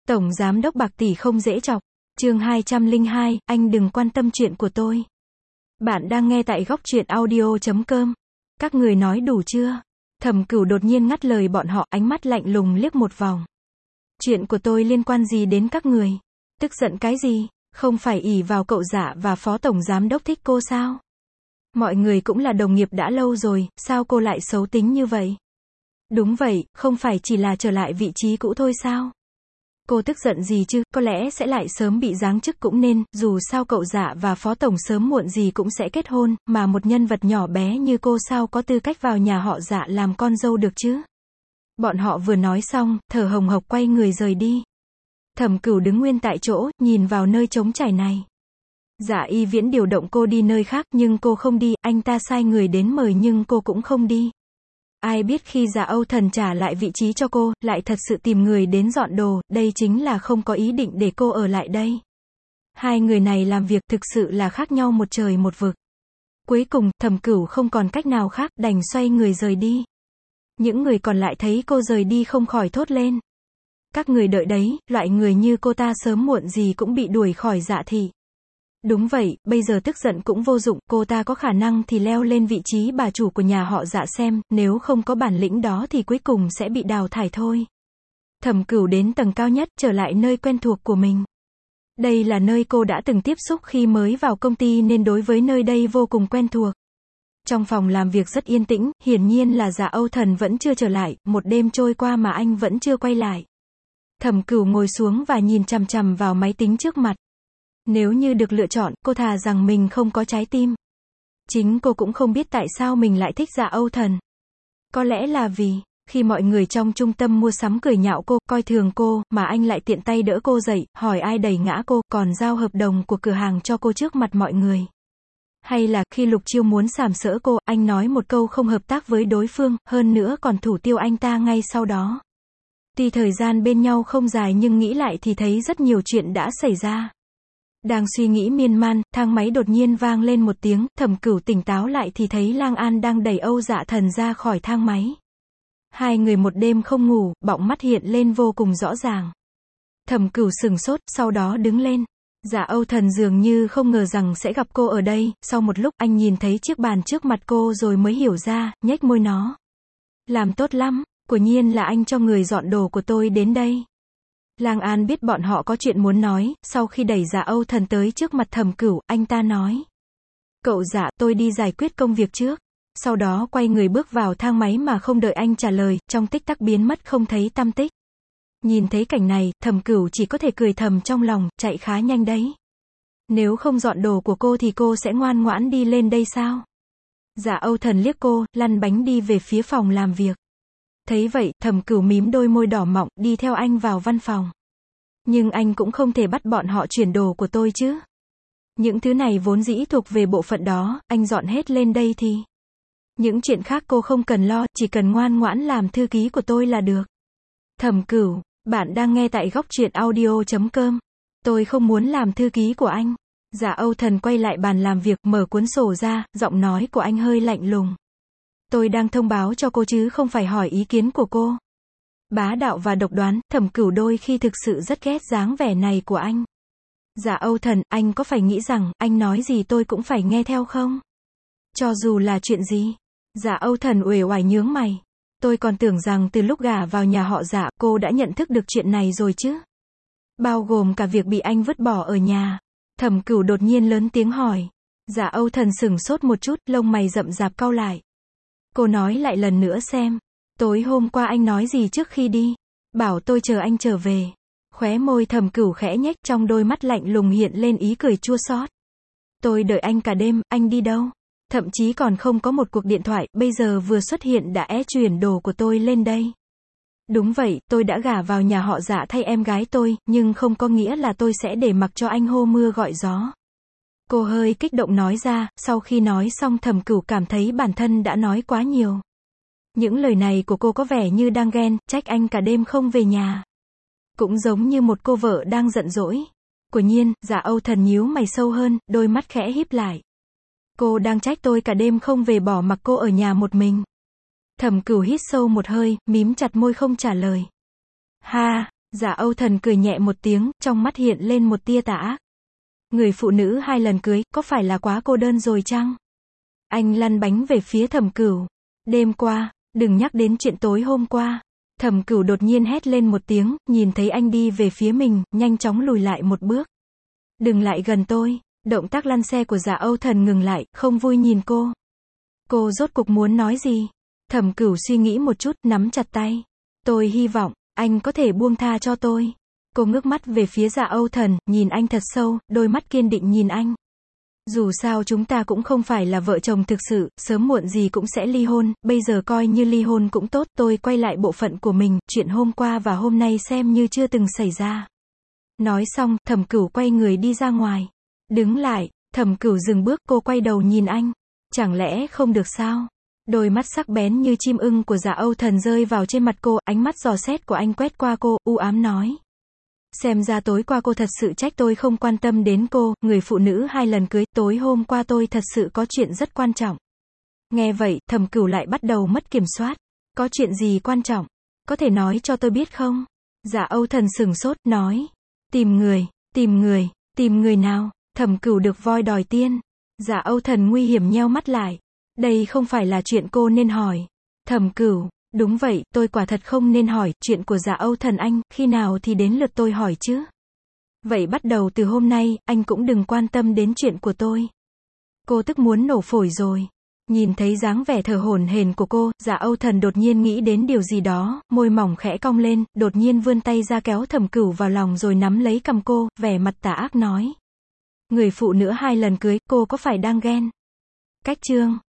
Tổng giám đốc bạc tỷ không dễ chọc. Chương 202, anh đừng quan tâm chuyện của tôi. Bạn đang nghe tại góc truyện audio.com. Các người nói đủ chưa? Thẩm Cửu đột nhiên ngắt lời bọn họ, ánh mắt lạnh lùng liếc một vòng. Chuyện của tôi liên quan gì đến các người? Tức giận cái gì? Không phải ỷ vào cậu Dạ và phó tổng giám đốc thích cô sao? Mọi người cũng là đồng nghiệp đã lâu rồi, sao cô lại xấu tính như vậy? Đúng vậy, không phải chỉ là trở lại vị trí cũ thôi sao? Cô tức giận gì chứ, có lẽ sẽ lại sớm bị giáng chức cũng nên, dù sao cậu Dạ và phó tổng sớm muộn gì cũng sẽ kết hôn, mà một nhân vật nhỏ bé như cô sao có tư cách vào nhà họ Dạ làm con dâu được chứ? Bọn họ vừa nói xong, thở hồng hộc quay người rời đi. Thẩm Cửu đứng nguyên tại chỗ, nhìn vào nơi trống trải này. Dạ Y Viễn điều động cô đi nơi khác, nhưng cô không đi, anh ta sai người đến mời nhưng cô cũng không đi. Ai biết khi Dạ Âu Thần trả lại vị trí cho cô, lại thật sự tìm người đến dọn đồ, đây chính là không có ý định để cô ở lại đây. Hai người này làm việc thực sự là khác nhau một trời một vực. Cuối cùng, Thẩm Cửu không còn cách nào khác, đành xoay người rời đi. Những người còn lại thấy cô rời đi không khỏi thốt lên. Các người đợi đấy, loại người như cô ta sớm muộn gì cũng bị đuổi khỏi Dạ thị. Đúng vậy, bây giờ tức giận cũng vô dụng, cô ta có khả năng thì leo lên vị trí bà chủ của nhà họ Dạ xem, nếu không có bản lĩnh đó thì cuối cùng sẽ bị đào thải thôi. Thẩm Cửu đến tầng cao nhất, trở lại nơi quen thuộc của mình. Đây là nơi cô đã từng tiếp xúc khi mới vào công ty nên đối với nơi đây vô cùng quen thuộc. Trong phòng làm việc rất yên tĩnh, hiển nhiên là Dạ Âu Thần vẫn chưa trở lại, một đêm trôi qua mà anh vẫn chưa quay lại. Thẩm Cửu ngồi xuống và nhìn chằm chằm vào máy tính trước mặt. Nếu như được lựa chọn, cô thà rằng mình không có trái tim. Chính cô cũng không biết tại sao mình lại thích Dạ Âu Thần. Có lẽ là vì, khi mọi người trong trung tâm mua sắm cười nhạo cô, coi thường cô, mà anh lại tiện tay đỡ cô dậy, hỏi ai đẩy ngã cô, còn giao hợp đồng của cửa hàng cho cô trước mặt mọi người. Hay là, khi Lục Chiêu muốn sàm sỡ cô, anh nói một câu không hợp tác với đối phương, hơn nữa còn thủ tiêu anh ta ngay sau đó. Tuy thời gian bên nhau không dài nhưng nghĩ lại thì thấy rất nhiều chuyện đã xảy ra. Đang suy nghĩ miên man, thang máy đột nhiên vang lên một tiếng, Thẩm Cửu tỉnh táo lại thì thấy Lang An đang đẩy Âu Dạ Thần ra khỏi thang máy. Hai người một đêm không ngủ, bọng mắt hiện lên vô cùng rõ ràng. Thẩm Cửu sửng sốt, sau đó đứng lên. Dạ Âu Thần dường như không ngờ rằng sẽ gặp cô ở đây, sau một lúc anh nhìn thấy chiếc bàn trước mặt cô rồi mới hiểu ra, nhếch môi nó. Làm tốt lắm, quả nhiên là anh cho người dọn đồ của tôi đến đây. Lang An biết bọn họ có chuyện muốn nói, sau khi đẩy Dạ Âu Thần tới trước mặt Thẩm Cửu, anh ta nói. Cậu Dạ, tôi đi giải quyết công việc trước. Sau đó quay người bước vào thang máy mà không đợi anh trả lời, trong tích tắc biến mất không thấy tăm tích. Nhìn thấy cảnh này, Thẩm Cửu chỉ có thể cười thầm trong lòng, chạy khá nhanh đấy. Nếu không dọn đồ của cô thì cô sẽ ngoan ngoãn đi lên đây sao? Dạ Âu Thần liếc cô, lăn bánh đi về phía phòng làm việc. Thấy vậy, Thẩm Cửu mím đôi môi đỏ mọng, đi theo anh vào văn phòng. Nhưng anh cũng không thể bắt bọn họ chuyển đồ của tôi chứ. Những thứ này vốn dĩ thuộc về bộ phận đó, anh dọn hết lên đây thì. Những chuyện khác cô không cần lo, chỉ cần ngoan ngoãn làm thư ký của tôi là được. Thẩm Cửu, bạn đang nghe tại góc truyện audio.com. Tôi không muốn làm thư ký của anh. Dạ Âu Thần quay lại bàn làm việc, mở cuốn sổ ra, giọng nói của anh hơi lạnh lùng. Tôi đang thông báo cho cô chứ không phải hỏi ý kiến của cô. Bá đạo và độc đoán, Thẩm Cửu đôi khi thực sự rất ghét dáng vẻ này của anh. Dạ Âu Thần, anh có phải nghĩ rằng, anh nói gì tôi cũng phải nghe theo không? Cho dù là chuyện gì? Dạ Âu Thần uể oải nhướng mày. Tôi còn tưởng rằng từ lúc gả vào nhà họ Dạ, cô đã nhận thức được chuyện này rồi chứ? Bao gồm cả việc bị anh vứt bỏ ở nhà. Thẩm Cửu đột nhiên lớn tiếng hỏi. Dạ Âu Thần sửng sốt một chút, lông mày rậm rạp cau lại. Cô nói lại lần nữa xem. Tối hôm qua anh nói gì trước khi đi? Bảo tôi chờ anh trở về. Khóe môi Thẩm Cửu khẽ nhếch, trong đôi mắt lạnh lùng hiện lên ý cười chua xót. Tôi đợi anh cả đêm, anh đi đâu? Thậm chí còn không có một cuộc điện thoại, bây giờ vừa xuất hiện đã chuyển đồ của tôi lên đây. Đúng vậy, tôi đã gả vào nhà họ Dạ thay em gái tôi, nhưng không có nghĩa là tôi sẽ để mặc cho anh hô mưa gọi gió. Cô hơi kích động nói ra, sau khi nói xong Thẩm Cửu cảm thấy bản thân đã nói quá nhiều. Những lời này của cô có vẻ như đang ghen, trách anh cả đêm không về nhà. Cũng giống như một cô vợ đang giận dỗi. Quả nhiên, Dạ Âu Thần nhíu mày sâu hơn, đôi mắt khẽ híp lại. Cô đang trách tôi cả đêm không về bỏ mặc cô ở nhà một mình. Thẩm Cửu hít sâu một hơi, mím chặt môi không trả lời. Ha, Dạ Âu Thần cười nhẹ một tiếng, trong mắt hiện lên một tia tà ác. Người phụ nữ 2 lần cưới, có phải là quá cô đơn rồi chăng? Anh lăn bánh về phía Thẩm Cửu. Đêm qua, đừng nhắc đến chuyện tối hôm qua. Thẩm Cửu đột nhiên hét lên một tiếng, nhìn thấy anh đi về phía mình, nhanh chóng lùi lại một bước. Đừng lại gần tôi. Động tác lăn xe của Dạ Âu Thần ngừng lại, không vui nhìn cô. Cô rốt cục muốn nói gì? Thẩm Cửu suy nghĩ một chút, nắm chặt tay. Tôi hy vọng, anh có thể buông tha cho tôi. Cô ngước mắt về phía Dạ Âu Thần, nhìn anh thật sâu, đôi mắt kiên định nhìn anh. Dù sao chúng ta cũng không phải là vợ chồng thực sự, sớm muộn gì cũng sẽ ly hôn, bây giờ coi như ly hôn cũng tốt, tôi quay lại bộ phận của mình, chuyện hôm qua và hôm nay xem như chưa từng xảy ra. Nói xong, Thẩm Cửu quay người đi ra ngoài. Đứng lại, Thẩm Cửu dừng bước, cô quay đầu nhìn anh. Chẳng lẽ không được sao? Đôi mắt sắc bén như chim ưng của Dạ Âu Thần rơi vào trên mặt cô, ánh mắt dò xét của anh quét qua cô, u ám nói. Xem ra tối qua cô thật sự trách tôi không quan tâm đến cô, người phụ nữ 2 lần cưới, tối hôm qua tôi thật sự có chuyện rất quan trọng. Nghe vậy, Thẩm Cửu lại bắt đầu mất kiểm soát. Có chuyện gì quan trọng? Có thể nói cho tôi biết không? Dạ Âu Thần sửng sốt, nói. Tìm người nào? Thẩm Cửu được voi đòi tiên. Dạ Âu Thần nguy hiểm nheo mắt lại. Đây không phải là chuyện cô nên hỏi. Thẩm Cửu, đúng vậy, tôi quả thật không nên hỏi, chuyện của Dạ Âu Thần anh, khi nào thì đến lượt tôi hỏi chứ? Vậy bắt đầu từ hôm nay, anh cũng đừng quan tâm đến chuyện của tôi. Cô tức muốn nổ phổi rồi. Nhìn thấy dáng vẻ thở hổn hển của cô, Dạ Âu Thần đột nhiên nghĩ đến điều gì đó, môi mỏng khẽ cong lên, đột nhiên vươn tay ra kéo Thẩm Cửu vào lòng rồi nắm lấy cằm cô, vẻ mặt tà ác nói. Người phụ nữ 2 lần cưới, cô có phải đang ghen? Cách chương